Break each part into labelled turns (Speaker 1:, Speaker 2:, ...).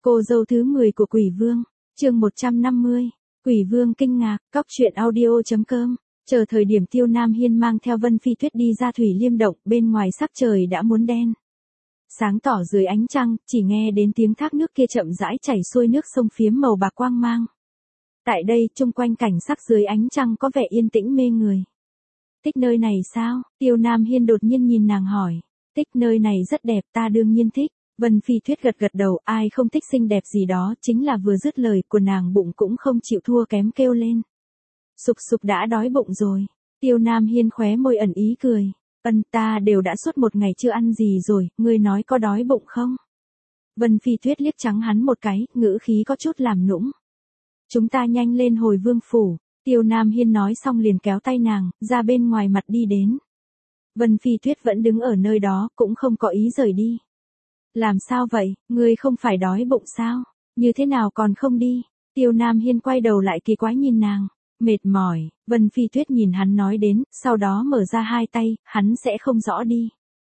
Speaker 1: Cô dâu thứ 10 của Quỷ Vương, chương 150, Quỷ Vương kinh ngạc, cóc truyện audio.com. Chờ thời điểm Tiêu Nam Hiên mang theo Vân Phi Tuyết đi ra Thủy Liêm Động, bên ngoài sắc trời đã muốn đen. Sáng tỏ dưới ánh trăng, chỉ nghe đến tiếng thác nước kia chậm rãi chảy xuôi nước sông phiếm màu bạc quang mang. Tại đây, chung quanh cảnh sắc dưới ánh trăng có vẻ yên tĩnh mê người. Thích nơi này sao? Tiêu Nam Hiên đột nhiên nhìn nàng hỏi. Thích nơi này rất đẹp, ta đương nhiên thích. Vân Phi Tuyết gật gật đầu, ai không thích xinh đẹp gì đó, chính là vừa dứt lời của nàng bụng cũng không chịu thua kém kêu lên. Sục sục đã đói bụng rồi. Tiêu Nam Hiên khóe môi ẩn ý cười. Ta đều đã suốt một ngày chưa ăn gì rồi, ngươi nói có đói bụng không? Vân Phi Tuyết liếc trắng hắn một cái, ngữ khí có chút làm nũng. Chúng ta nhanh lên hồi vương phủ. Tiêu Nam Hiên nói xong liền kéo tay nàng, ra bên ngoài mặt đi đến. Vân Phi Tuyết vẫn đứng ở nơi đó, cũng không có ý rời đi. Làm sao vậy, ngươi không phải đói bụng sao? Như thế nào còn không đi? Tiêu Nam Hiên quay đầu lại kỳ quái nhìn nàng. Mệt mỏi, Vân Phi Tuyết nhìn hắn nói đến, sau đó mở ra hai tay, hắn sẽ không rõ đi.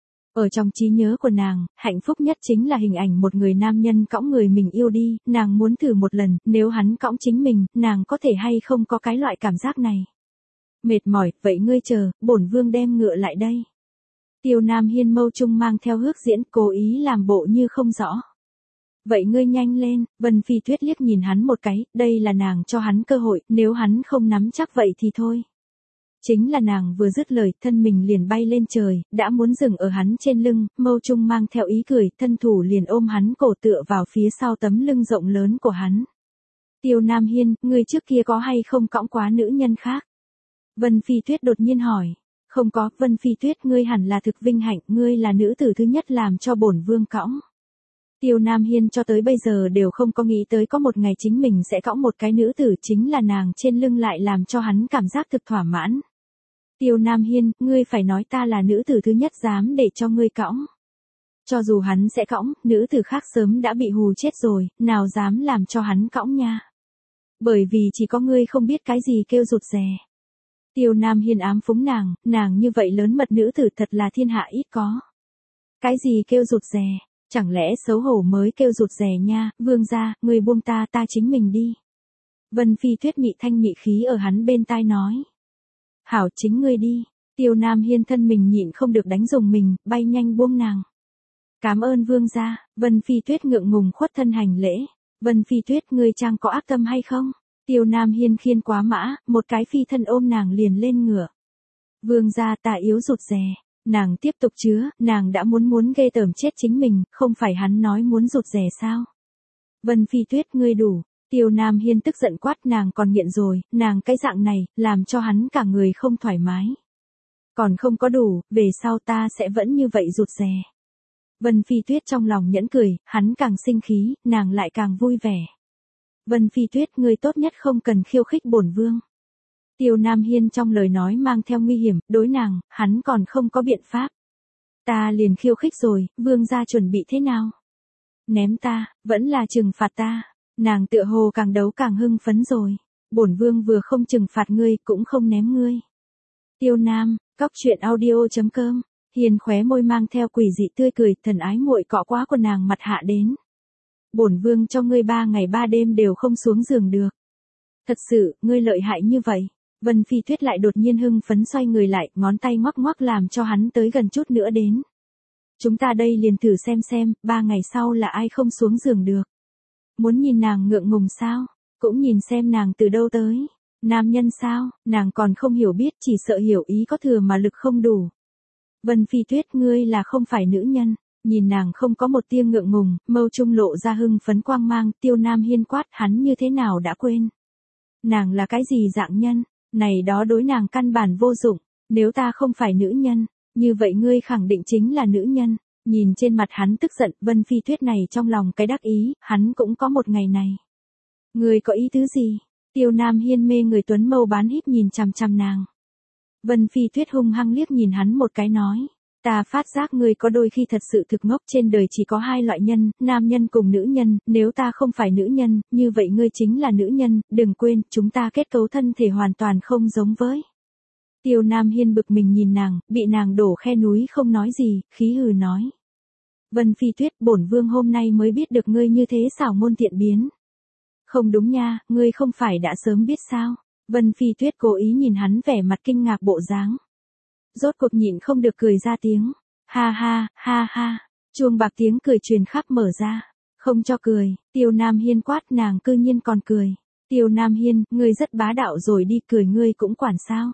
Speaker 1: Ở trong trí nhớ của nàng, hạnh phúc nhất chính là hình ảnh một người nam nhân cõng người mình yêu đi, nàng muốn thử một lần, nếu hắn cõng chính mình, nàng có thể hay không có cái loại cảm giác này. Mệt mỏi, vậy ngươi chờ, bổn vương đem ngựa lại đây. Tiêu Nam Hiên mâu trung mang theo hước diễn, cố ý làm bộ như không rõ. Vậy ngươi nhanh lên, Vân Phi Tuyết liếc nhìn hắn một cái, đây là nàng cho hắn cơ hội, nếu hắn không nắm chắc vậy thì thôi. Chính là nàng vừa dứt lời, thân mình liền bay lên trời, đã muốn dừng ở hắn trên lưng, mâu trung mang theo ý cười, thân thủ liền ôm hắn cổ tựa vào phía sau tấm lưng rộng lớn của hắn. Tiêu Nam Hiên, ngươi trước kia có hay không cõng quá nữ nhân khác? Vân Phi Tuyết đột nhiên hỏi. Không có, Vân Phi Tuyết, ngươi hẳn là thực vinh hạnh, ngươi là nữ tử thứ nhất làm cho bổn vương cõng. Tiêu Nam Hiên cho tới bây giờ đều không có nghĩ tới có một ngày chính mình sẽ cõng một cái nữ tử, chính là nàng trên lưng lại làm cho hắn cảm giác thực thỏa mãn. Tiêu Nam Hiên, ngươi phải nói ta là nữ tử thứ nhất dám để cho ngươi cõng. Cho dù hắn sẽ cõng, nữ tử khác sớm đã bị hù chết rồi, nào dám làm cho hắn cõng nha. Bởi vì chỉ có ngươi không biết cái gì kêu rụt rè. Tiêu Nam Hiên ám phúng nàng như vậy lớn mật nữ tử thật là thiên hạ ít có. Cái gì kêu rụt rè, chẳng lẽ xấu hổ mới kêu rụt rè nha, vương gia, ngươi buông ta chính mình đi. Vân Phi Tuyết mị thanh mị khí ở hắn bên tai nói. Hảo chính ngươi đi, Tiêu Nam Hiên thân mình nhịn không được đánh rùng mình, bay nhanh buông nàng. Cảm ơn vương gia, Vân Phi Tuyết ngượng ngùng khuất thân hành lễ. Vân Phi Tuyết, ngươi chàng có ác tâm hay không? Tiêu Nam Hiên khiên quá mã, một cái phi thân ôm nàng liền lên ngựa. Vương gia, ta yếu rụt rè. Nàng tiếp tục chứa, nàng đã muốn ghê tởm chết chính mình, không phải hắn nói muốn rụt rè sao? Vân Phi Tuyết, ngươi đủ. Tiêu Nam Hiên tức giận quát, nàng còn nghiện rồi, nàng cái dạng này, làm cho hắn cả người không thoải mái. Còn không có đủ, về sau ta sẽ vẫn như vậy rụt rè. Vân Phi Tuyết trong lòng nhẫn cười, hắn càng sinh khí, nàng lại càng vui vẻ. Vân Phi Tuyết, ngươi tốt nhất không cần khiêu khích bổn vương. Tiêu Nam Hiên trong lời nói mang theo nguy hiểm, đối nàng, hắn còn không có biện pháp. Ta liền khiêu khích rồi, vương gia chuẩn bị thế nào? Ném ta, vẫn là trừng phạt ta. Nàng tựa hồ càng đấu càng hưng phấn rồi. Bổn vương vừa không trừng phạt ngươi, cũng không ném ngươi. Tiêu Nam, cóc truyện audio.com. Hiền khóe môi mang theo quỷ dị tươi cười, thần ái muội cọ quá của nàng mặt hạ đến. Bổn vương cho ngươi 3 ngày 3 đêm đều không xuống giường được. Thật sự, ngươi lợi hại như vậy. Vân Phi Tuyết lại đột nhiên hưng phấn xoay người lại, ngón tay ngoắc ngoắc làm cho hắn tới gần chút nữa đến. Chúng ta đây liền thử xem, 3 ngày sau là ai không xuống giường được. Muốn nhìn nàng ngượng ngùng sao? Cũng nhìn xem nàng từ đâu tới. Nam nhân sao? Nàng còn không hiểu biết, chỉ sợ hiểu ý có thừa mà lực không đủ. Vân Phi Tuyết, ngươi là không phải nữ nhân. Nhìn nàng không có một tia ngượng ngùng, mâu trung lộ ra hưng phấn quang mang, Tiêu Nam Hiên quát, hắn như thế nào đã quên. Nàng là cái gì dạng nhân? Này đó đối nàng căn bản vô dụng. Nếu ta không phải nữ nhân, như vậy ngươi khẳng định chính là nữ nhân. Nhìn trên mặt hắn tức giận, Vân Phi Tuyết này trong lòng cái đắc ý, hắn cũng có một ngày này. Ngươi có ý tứ gì? Tiêu Nam Hiên mê người tuấn mâu bán híp nhìn chằm chằm nàng. Vân Phi Tuyết hung hăng liếc nhìn hắn một cái nói. Ta phát giác ngươi có đôi khi thật sự thực ngốc, trên đời chỉ có 2 loại nhân, nam nhân cùng nữ nhân, nếu ta không phải nữ nhân, như vậy ngươi chính là nữ nhân, đừng quên, chúng ta kết cấu thân thể hoàn toàn không giống với. Tiêu Nam Hiên bực mình nhìn nàng, bị nàng đổ khe núi không nói gì, khí hừ nói. Vân Phi Tuyết, bổn vương hôm nay mới biết được ngươi như thế xảo ngôn thiện biến. Không đúng nha, ngươi không phải đã sớm biết sao? Vân Phi Tuyết cố ý nhìn hắn vẻ mặt kinh ngạc bộ dáng. Rốt cuộc nhịn không được cười ra tiếng. Ha ha, ha ha. Chuông bạc tiếng cười truyền khắp mở ra. Không cho cười, Tiêu Nam Hiên quát, nàng cư nhiên còn cười. Tiêu Nam Hiên, ngươi rất bá đạo rồi đi, cười ngươi cũng quản sao?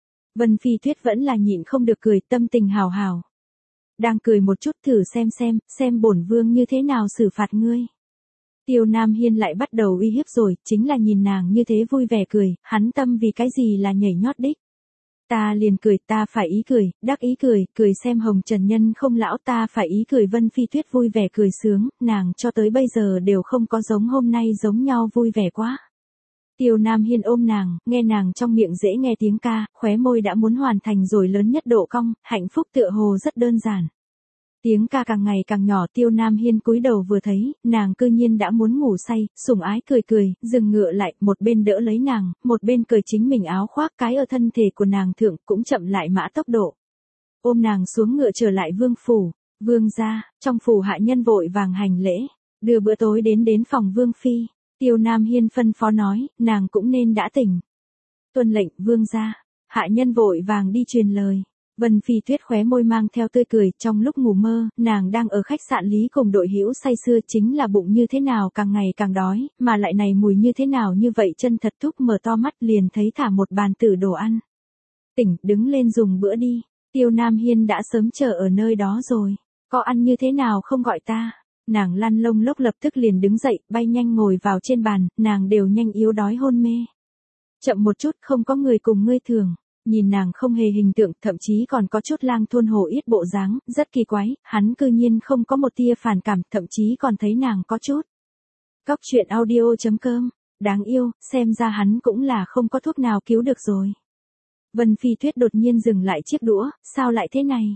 Speaker 1: Vân Phi Tuyết vẫn là nhịn không được cười, tâm tình hào hào. Đang cười một chút, thử xem bổn vương như thế nào xử phạt ngươi. Tiêu Nam Hiên lại bắt đầu uy hiếp rồi, chính là nhìn nàng như thế vui vẻ cười, hắn tâm vì cái gì là nhảy nhót đích. Ta liền cười, ta phải ý cười, đắc ý cười, cười xem Hồng Trần Nhân không lão, ta phải ý cười. Vân Phi Tuyết vui vẻ cười sướng, nàng cho tới bây giờ đều không có giống hôm nay giống nhau vui vẻ quá. Tiêu Nam Hiên ôm nàng, nghe nàng trong miệng dễ nghe tiếng ca, khóe môi đã muốn hoàn thành rồi lớn nhất độ cong, hạnh phúc tựa hồ rất đơn giản. Tiếng ca càng ngày càng nhỏ, Tiêu Nam Hiên cúi đầu vừa thấy, nàng cư nhiên đã muốn ngủ say, sủng ái cười, dừng ngựa lại, một bên đỡ lấy nàng, một bên cởi chính mình áo khoác cái ở thân thể của nàng thượng, cũng chậm lại mã tốc độ. Ôm nàng xuống ngựa trở lại vương phủ, vương gia, trong phủ hạ nhân vội vàng hành lễ, đưa bữa tối đến phòng vương phi. Tiêu Nam Hiên phân phó nói, nàng cũng nên đã tỉnh. Tuân lệnh, vương gia. Hạ nhân vội vàng đi truyền lời. Vân Phi Tuyết khóe môi mang theo tươi cười, trong lúc ngủ mơ, nàng đang ở khách sạn Lý cùng đội hữu say sưa, chính là bụng như thế nào càng ngày càng đói, mà lại này mùi như thế nào như vậy, chân thật thúc mở to mắt liền thấy thả một bàn tử đồ ăn. Tỉnh, đứng lên dùng bữa đi. Tiêu Nam Hiên đã sớm chờ ở nơi đó rồi. Có ăn như thế nào không gọi ta? Nàng lăn lông lốc lập tức liền đứng dậy, bay nhanh ngồi vào trên bàn, nàng đều nhanh yếu đói hôn mê. Chậm một chút, không có người cùng ngươi thường. Nhìn nàng không hề hình tượng, thậm chí còn có chút lang thôn hổ yết bộ dáng, rất kỳ quái, hắn cư nhiên không có một tia phản cảm, thậm chí còn thấy nàng có chút. Cóc truyện audio.com, đáng yêu, xem ra hắn cũng là không có thuốc nào cứu được rồi. Vân Phi Tuyết đột nhiên dừng lại chiếc đũa, sao lại thế này?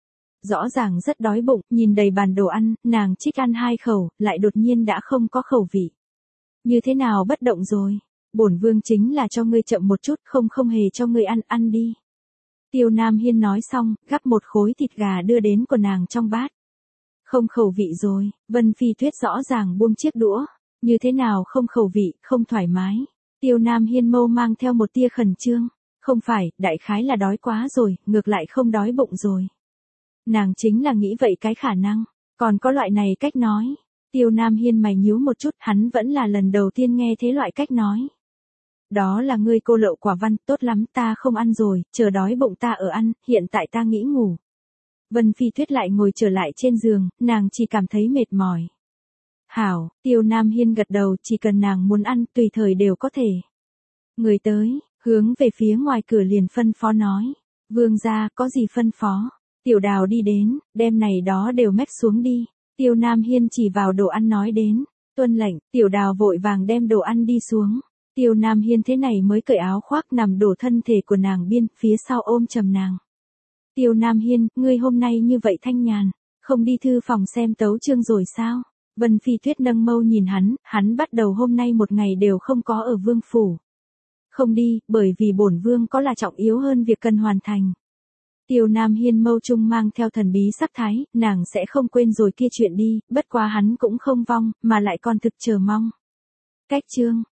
Speaker 1: Rõ ràng rất đói bụng, nhìn đầy bàn đồ ăn, nàng trích ăn 2 khẩu, lại đột nhiên đã không có khẩu vị. Như thế nào bất động rồi? Bổn vương chính là cho ngươi chậm một chút, không hề cho ngươi ăn đi. Tiêu Nam Hiên nói xong, gắp một khối thịt gà đưa đến của nàng trong bát. Không khẩu vị rồi, Vân Phi Tuyết rõ ràng buông chiếc đũa. Như thế nào không khẩu vị, không thoải mái. Tiêu Nam Hiên mâu mang theo một tia khẩn trương. Không phải, đại khái là đói quá rồi, ngược lại không đói bụng rồi. Nàng chính là nghĩ vậy cái khả năng, còn có loại này cách nói. Tiêu Nam Hiên mày nhíu một chút, hắn vẫn là lần đầu tiên nghe thế loại cách nói. Đó là ngươi cô lậu quả văn, tốt lắm, ta không ăn rồi, chờ đói bụng ta ở ăn, hiện tại ta nghĩ ngủ. Vân Phi Tuyết lại ngồi trở lại trên giường, nàng chỉ cảm thấy mệt mỏi. Hảo, Tiêu Nam Hiên gật đầu, chỉ cần nàng muốn ăn, tùy thời đều có thể. Người tới, hướng về phía ngoài cửa liền phân phó nói. Vương gia, có gì phân phó? Tiểu Đào đi đến, đem này đó đều mách xuống đi. Tiêu Nam Hiên chỉ vào đồ ăn nói đến. Tuân lệnh, Tiểu Đào vội vàng đem đồ ăn đi xuống. Tiêu Nam Hiên thế này mới cởi áo khoác nằm đổ thân thể của nàng biên, phía sau ôm chầm nàng. Tiêu Nam Hiên, ngươi hôm nay như vậy thanh nhàn, không đi thư phòng xem tấu chương rồi sao? Vân Phi Tuyết nâng mâu nhìn hắn bắt đầu hôm nay một ngày đều không có ở vương phủ. Không đi, bởi vì bổn vương có là trọng yếu hơn việc cần hoàn thành. Tiêu Nam Hiên mâu trung mang theo thần bí sắc thái, nàng sẽ không quên rồi kia chuyện đi, bất quá hắn cũng không vong, mà lại còn thực chờ mong. Cách chương.